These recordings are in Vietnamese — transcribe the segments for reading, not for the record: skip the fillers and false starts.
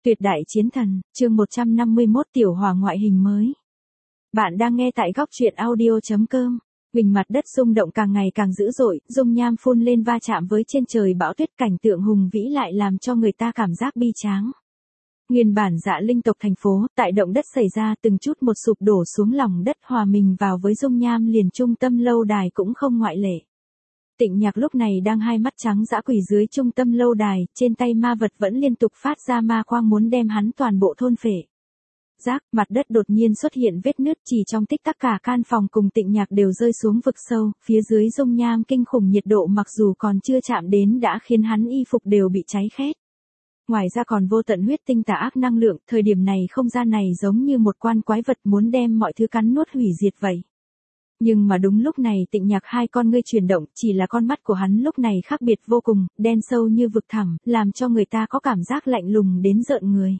Tuyệt đại chiến thần, chương 151 tiểu hỏa ngoại hình mới. Bạn đang nghe tại góc truyện audio.com. Huỳnh mặt đất rung động càng ngày càng dữ dội, dung nham phun lên va chạm với trên trời bão tuyết, cảnh tượng hùng vĩ lại làm cho người ta cảm giác bi tráng. Nguyên bản Dạ Linh tộc thành phố, tại động đất xảy ra từng chút một sụp đổ xuống lòng đất, hòa mình vào với dung nham liền trung tâm lâu đài cũng không ngoại lệ. Tịnh Nhạc lúc này đang hai mắt trắng dã quỳ dưới trung tâm lâu đài, trên tay ma vật vẫn liên tục phát ra ma quang muốn đem hắn toàn bộ thôn phệ. Rác, mặt đất đột nhiên xuất hiện vết nứt, chỉ trong tích tắc cả căn phòng cùng Tịnh Nhạc đều rơi xuống vực sâu, phía dưới dung nham kinh khủng, nhiệt độ mặc dù còn chưa chạm đến đã khiến hắn y phục đều bị cháy khét. Ngoài ra còn vô tận huyết tinh tà ác năng lượng, thời điểm này không gian này giống như một quan quái vật muốn đem mọi thứ cắn nuốt hủy diệt vậy. Nhưng mà đúng lúc này Tịnh Nhạc hai con ngươi chuyển động, chỉ là con mắt của hắn lúc này khác biệt vô cùng, đen sâu như vực thẳm, làm cho người ta có cảm giác lạnh lùng đến rợn người.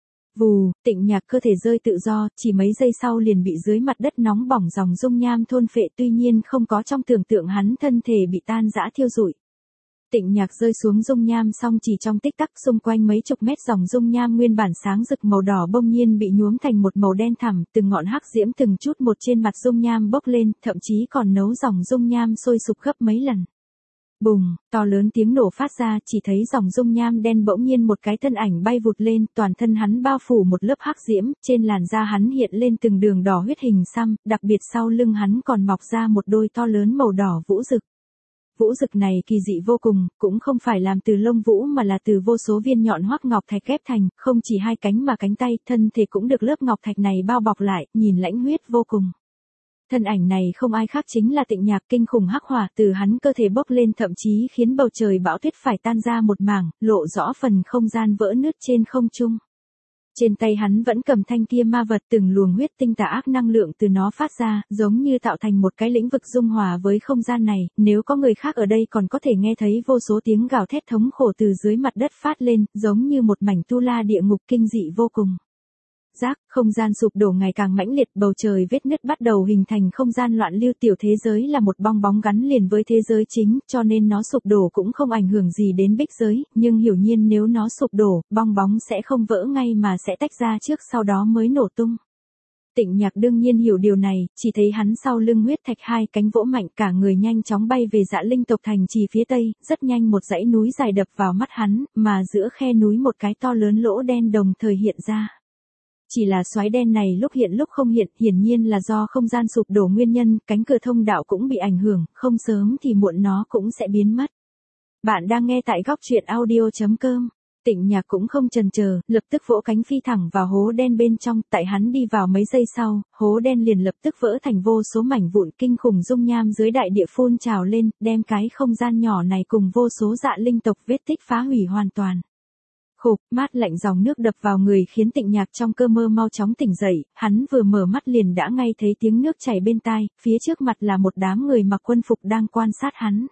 Vù, Tịnh Nhạc cơ thể rơi tự do, chỉ mấy giây sau liền bị dưới mặt đất nóng bỏng dòng dung nham thôn phệ, tuy nhiên không có trong tưởng tượng hắn thân thể bị tan rã thiêu rụi. Tịnh Nhạc rơi xuống dung nham xong chỉ trong tích tắc, xung quanh mấy chục mét dòng dung nham nguyên bản sáng rực màu đỏ bỗng nhiên bị nhuốm thành một màu đen thẳm, từng ngọn hắc diễm từng chút một trên mặt dung nham bốc lên, thậm chí còn nấu dòng dung nham sôi sục gấp mấy lần. Bùng, to lớn tiếng nổ phát ra, chỉ thấy dòng dung nham đen bỗng nhiên một cái thân ảnh bay vụt lên, toàn thân hắn bao phủ một lớp hắc diễm, trên làn da hắn hiện lên từng đường đỏ huyết hình xăm, đặc biệt sau lưng hắn còn mọc ra một đôi to lớn màu đỏ vũ rực. Vũ rực này kỳ dị vô cùng, cũng không phải làm từ lông vũ mà là từ vô số viên nhọn hoắc ngọc thạch ghép thành, không chỉ hai cánh mà cánh tay, thân thể cũng được lớp ngọc thạch này bao bọc lại, nhìn lãnh huyết vô cùng. Thân ảnh này không ai khác chính là Tịnh Nhạc, kinh khủng hắc hỏa từ hắn cơ thể bốc lên, thậm chí khiến bầu trời bão tuyết phải tan ra một mảng, lộ rõ phần không gian vỡ nứt trên không trung. Trên tay hắn vẫn cầm thanh kia ma vật, từng luồng huyết tinh tà ác năng lượng từ nó phát ra, giống như tạo thành một cái lĩnh vực dung hòa với không gian này, nếu có người khác ở đây còn có thể nghe thấy vô số tiếng gào thét thống khổ từ dưới mặt đất phát lên, giống như một mảnh tu la địa ngục kinh dị vô cùng. Rác, không gian sụp đổ ngày càng mãnh liệt, bầu trời vết nứt bắt đầu hình thành không gian loạn lưu, tiểu thế giới là một bong bóng gắn liền với thế giới chính, cho nên nó sụp đổ cũng không ảnh hưởng gì đến bích giới, nhưng hiển nhiên nếu nó sụp đổ, bong bóng sẽ không vỡ ngay mà sẽ tách ra trước sau đó mới nổ tung. Tịnh Nhạc đương nhiên hiểu điều này, chỉ thấy hắn sau lưng huyết thạch hai cánh vỗ mạnh, cả người nhanh chóng bay về Dạ Linh tộc thành trì phía tây, rất nhanh một dãy núi dài đập vào mắt hắn, mà giữa khe núi một cái to lớn lỗ đen đồng thời hiện ra. Chỉ là xoáy đen này lúc hiện lúc không hiện, hiển nhiên là do không gian sụp đổ nguyên nhân, cánh cửa thông đạo cũng bị ảnh hưởng, không sớm thì muộn nó cũng sẽ biến mất. Bạn đang nghe tại góc truyện audio.com. Tịnh Nhạc cũng không chần chờ, lập tức vỗ cánh phi thẳng vào hố đen bên trong, tại hắn đi vào mấy giây sau, hố đen liền lập tức vỡ thành vô số mảnh vụn, kinh khủng dung nham dưới đại địa phun trào lên, đem cái không gian nhỏ này cùng vô số Dạ Linh tộc vết tích phá hủy hoàn toàn. Khục, mát lạnh dòng nước đập vào người khiến Tịnh Nhạc trong cơ mơ mau chóng tỉnh dậy, hắn vừa mở mắt liền đã ngay thấy tiếng nước chảy bên tai, phía trước mặt là một đám người mặc quân phục đang quan sát hắn.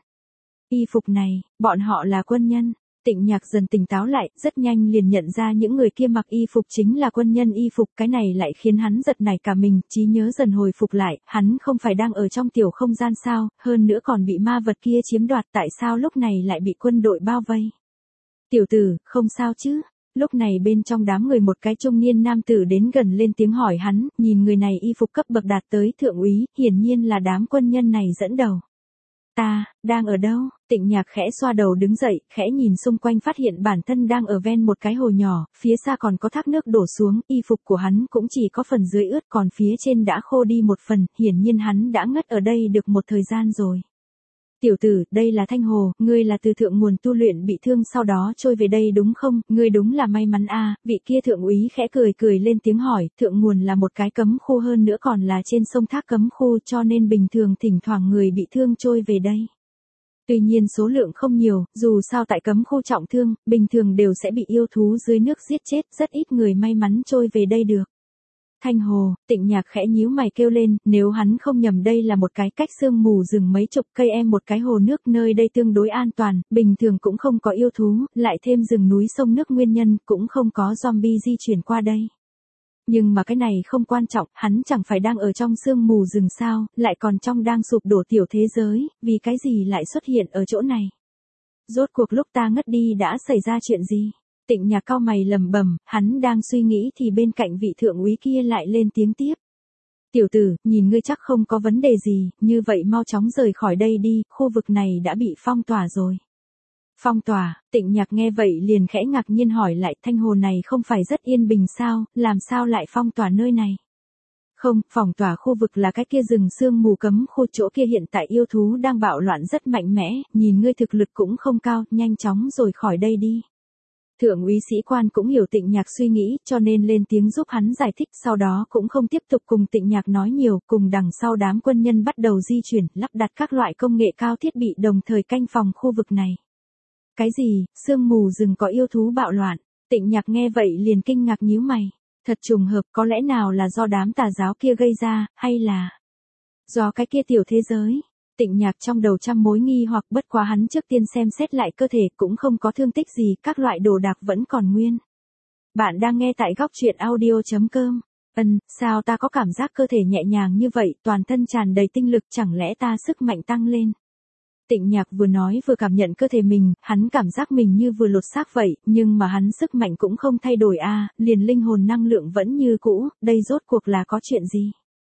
Y phục này, bọn họ là quân nhân. Tịnh Nhạc dần tỉnh táo lại, rất nhanh liền nhận ra những người kia mặc y phục chính là quân nhân y phục, cái này lại khiến hắn giật nảy cả mình, trí nhớ dần hồi phục lại, hắn không phải đang ở trong tiểu không gian sao, hơn nữa còn bị ma vật kia chiếm đoạt, tại sao lúc này lại bị quân đội bao vây. Tiểu tử, không sao chứ? Lúc này bên trong đám người một cái trung niên nam tử đến gần lên tiếng hỏi hắn, nhìn người này y phục cấp bậc đạt tới thượng úy, hiển nhiên là đám quân nhân này dẫn đầu. Ta, đang ở đâu? Tịnh Nhạc khẽ xoa đầu đứng dậy, khẽ nhìn xung quanh phát hiện bản thân đang ở ven một cái hồ nhỏ, phía xa còn có thác nước đổ xuống, y phục của hắn cũng chỉ có phần dưới ướt còn phía trên đã khô đi một phần, hiển nhiên hắn đã ngất ở đây được một thời gian rồi. Tiểu tử, đây là Thanh Hồ, ngươi là từ thượng nguồn tu luyện bị thương sau đó trôi về đây đúng không? Ngươi đúng là may mắn a. Vị kia thượng úy khẽ cười lên tiếng hỏi, thượng nguồn là một cái cấm khu, hơn nữa còn là trên sông thác cấm khu, cho nên bình thường thỉnh thoảng người bị thương trôi về đây. Tuy nhiên số lượng không nhiều, dù sao tại cấm khu trọng thương, bình thường đều sẽ bị yêu thú dưới nước giết chết, rất ít người may mắn trôi về đây được. Thanh Hồ, Tịnh Nhạc khẽ nhíu mày kêu lên, nếu hắn không nhầm đây là một cái cách sương mù rừng mấy chục cây em một cái hồ nước, nơi đây tương đối an toàn, bình thường cũng không có yêu thú, lại thêm rừng núi sông nước nguyên nhân, cũng không có zombie di chuyển qua đây. Nhưng mà cái này không quan trọng, hắn chẳng phải đang ở trong sương mù rừng sao, lại còn trong đang sụp đổ tiểu thế giới, vì cái gì lại xuất hiện ở chỗ này. Rốt cuộc lúc ta ngất đi đã xảy ra chuyện gì? Tịnh Nhạc cau mày lẩm bẩm, hắn đang suy nghĩ thì bên cạnh vị thượng úy kia lại lên tiếng tiếp. Tiểu tử, nhìn ngươi chắc không có vấn đề gì, như vậy mau chóng rời khỏi đây đi, khu vực này đã bị phong tỏa rồi. Phong tỏa, Tịnh Nhạc nghe vậy liền khẽ ngạc nhiên hỏi lại, Thanh Hồ này không phải rất yên bình sao, làm sao lại phong tỏa nơi này? Không, phong tỏa khu vực là cái kia rừng sương mù cấm khu, chỗ kia hiện tại yêu thú đang bạo loạn rất mạnh mẽ, nhìn ngươi thực lực cũng không cao, nhanh chóng rồi khỏi đây đi. Thượng úy sĩ quan cũng hiểu Tịnh Nhạc suy nghĩ, cho nên lên tiếng giúp hắn giải thích, sau đó cũng không tiếp tục cùng Tịnh Nhạc nói nhiều, cùng đằng sau đám quân nhân bắt đầu di chuyển, lắp đặt các loại công nghệ cao thiết bị đồng thời canh phòng khu vực này. Cái gì, sương mù rừng có yêu thú bạo loạn? Tịnh Nhạc nghe vậy liền kinh ngạc nhíu mày. Thật trùng hợp, có lẽ nào là do đám tà giáo kia gây ra, hay là do cái kia tiểu thế giới? Tịnh Nhạc trong đầu trăm mối nghi hoặc, bất quá hắn trước tiên xem xét lại cơ thể cũng không có thương tích gì, các loại đồ đạc vẫn còn nguyên. Bạn đang nghe tại góc truyện audio.com. Sao ta có cảm giác cơ thể nhẹ nhàng như vậy, toàn thân tràn đầy tinh lực, chẳng lẽ ta sức mạnh tăng lên? Tịnh Nhạc vừa nói vừa cảm nhận cơ thể mình, hắn cảm giác mình như vừa lột xác vậy, nhưng mà hắn sức mạnh cũng không thay đổi liền linh hồn năng lượng vẫn như cũ, đây rốt cuộc là có chuyện gì?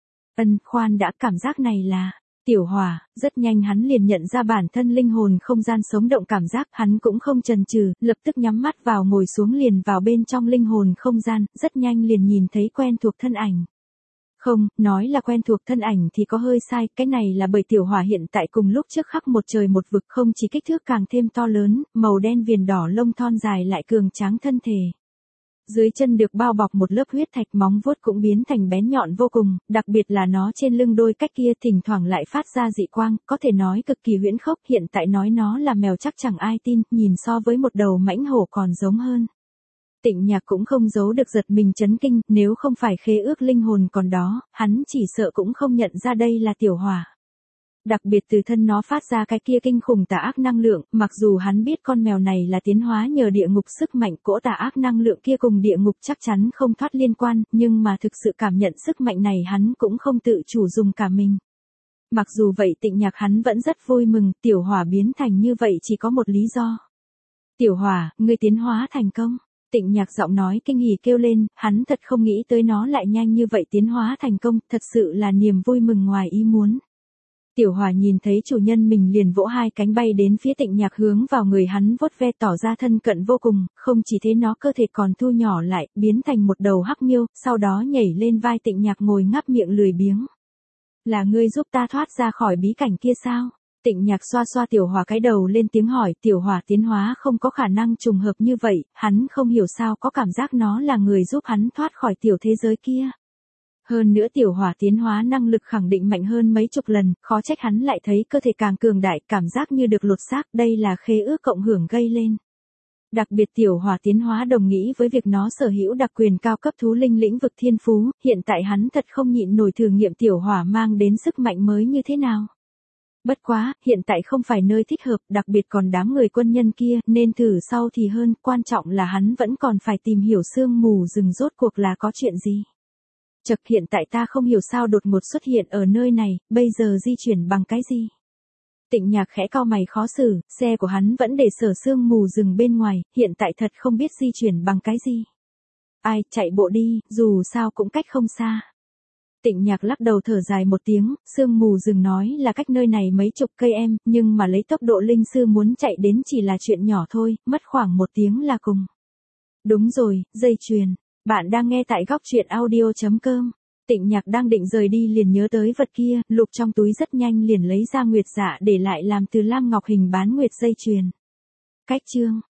Khoan đã, cảm giác này là Tiểu Hỏa. Rất nhanh hắn liền nhận ra bản thân linh hồn không gian sống động cảm giác, hắn cũng không chần chừ, lập tức nhắm mắt vào ngồi xuống liền vào bên trong linh hồn không gian, rất nhanh liền nhìn thấy quen thuộc thân ảnh. Không, nói là quen thuộc thân ảnh thì có hơi sai, cái này là bởi Tiểu Hỏa hiện tại cùng lúc trước khắc một trời một vực, không chỉ kích thước càng thêm to lớn, màu đen viền đỏ lông thon dài lại cường tráng thân thể. Dưới chân được bao bọc một lớp huyết thạch, móng vuốt cũng biến thành bén nhọn vô cùng, đặc biệt là nó trên lưng đôi cách kia thỉnh thoảng lại phát ra dị quang, có thể nói cực kỳ huyễn khốc, hiện tại nói nó là mèo chắc chẳng ai tin, nhìn so với một đầu mãnh hổ còn giống hơn. Tịnh Nhạc cũng không giấu được giật mình chấn kinh, nếu không phải khế ước linh hồn còn đó, hắn chỉ sợ cũng không nhận ra đây là Tiểu Hỏa. Đặc biệt từ thân nó phát ra cái kia kinh khủng tà ác năng lượng, mặc dù hắn biết con mèo này là tiến hóa nhờ địa ngục sức mạnh, cỗ tà ác năng lượng kia cùng địa ngục chắc chắn không thoát liên quan, nhưng mà thực sự cảm nhận sức mạnh này hắn cũng không tự chủ dùng cả mình. Mặc dù vậy Tịnh Nhạc hắn vẫn rất vui mừng, Tiểu Hỏa biến thành như vậy chỉ có một lý do. Tiểu Hỏa, ngươi tiến hóa thành công. Tịnh Nhạc giọng nói kinh hỉ kêu lên, hắn thật không nghĩ tới nó lại nhanh như vậy tiến hóa thành công, thật sự là niềm vui mừng ngoài ý muốn. Tiểu Hỏa nhìn thấy chủ nhân mình liền vỗ hai cánh bay đến phía Tịnh Nhạc hướng vào người hắn vuốt ve tỏ ra thân cận vô cùng, không chỉ thế nó cơ thể còn thu nhỏ lại, biến thành một đầu hắc miêu, sau đó nhảy lên vai Tịnh Nhạc ngồi ngáp miệng lười biếng. Là ngươi giúp ta thoát ra khỏi bí cảnh kia sao? Tịnh Nhạc xoa xoa Tiểu Hỏa cái đầu lên tiếng hỏi, Tiểu Hỏa tiến hóa không có khả năng trùng hợp như vậy, hắn không hiểu sao có cảm giác nó là người giúp hắn thoát khỏi tiểu thế giới kia. Hơn nữa Tiểu Hỏa tiến hóa năng lực khẳng định mạnh hơn mấy chục lần, khó trách hắn lại thấy cơ thể càng cường đại, cảm giác như được lột xác, đây là khế ước cộng hưởng gây lên. Đặc biệt Tiểu Hỏa tiến hóa đồng nghĩa với việc nó sở hữu đặc quyền cao cấp thú linh lĩnh vực thiên phú, hiện tại hắn thật không nhịn nổi thử nghiệm Tiểu Hỏa mang đến sức mạnh mới như thế nào. Bất quá, hiện tại không phải nơi thích hợp, đặc biệt còn đám người quân nhân kia, nên thử sau thì hơn, quan trọng là hắn vẫn còn phải tìm hiểu sương mù rừng rốt cuộc là có chuyện gì. Chật, hiện tại ta không hiểu sao đột ngột xuất hiện ở nơi này, bây giờ di chuyển bằng cái gì? Tịnh Nhạc khẽ cau mày khó xử, xe của hắn vẫn để sở sương mù rừng bên ngoài, hiện tại thật không biết di chuyển bằng cái gì. Ai, chạy bộ đi, dù sao cũng cách không xa. Tịnh Nhạc lắc đầu thở dài một tiếng, sương mù rừng nói là cách nơi này mấy chục cây nhưng mà lấy tốc độ linh sư muốn chạy đến chỉ là chuyện nhỏ thôi, mất khoảng 1 tiếng là cùng. Đúng rồi, dây chuyền. Bạn đang nghe tại góc truyện audio.com. Tịnh Nhạc đang định rời đi liền nhớ tới vật kia, lục trong túi rất nhanh liền lấy ra nguyệt dạ để lại làm từ lam ngọc hình bán nguyệt dây chuyền. Cách chương